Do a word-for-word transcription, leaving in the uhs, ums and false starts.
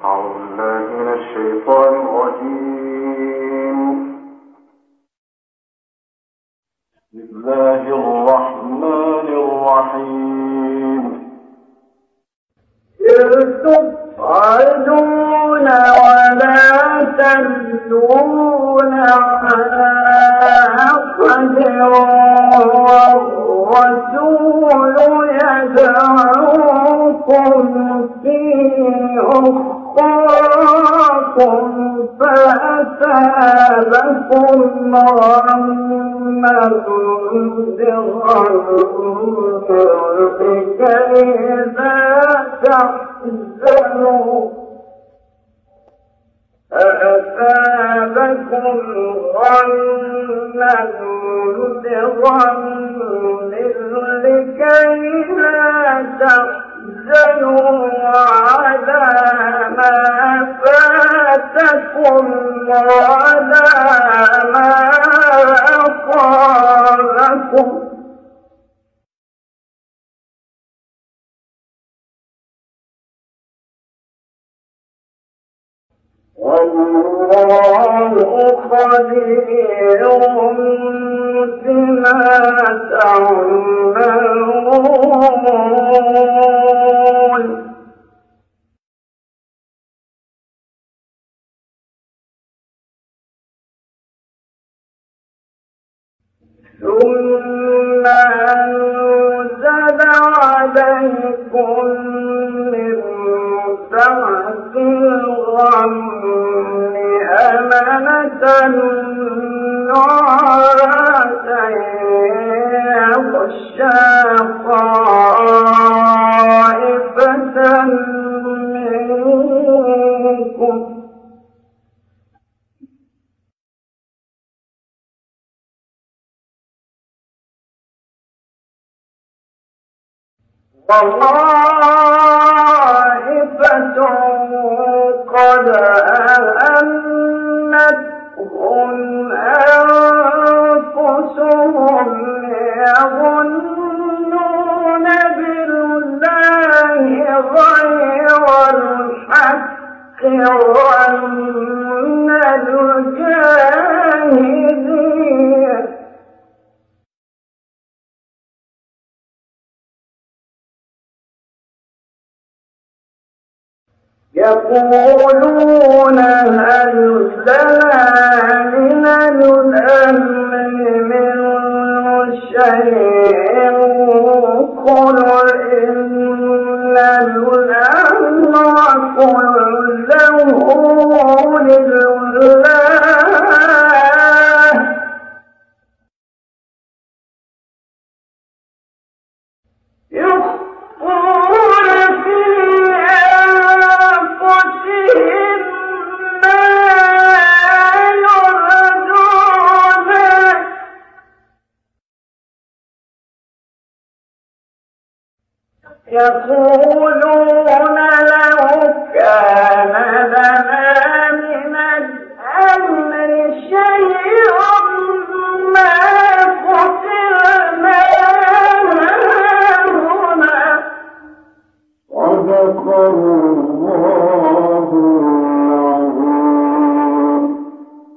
ثم أنزل عليكم من بعد الغم أمنة نعاسا يغشى طائفة منكم وطائفة قد أهمتهم أنفسهم يظنون بالله غير الحق ظن الجاهلين يقولون هل لنا من الأمر من شيء قل إن الأمر كله لله يخفون في أنفسهم ما يرجون يقولون لو كان لنا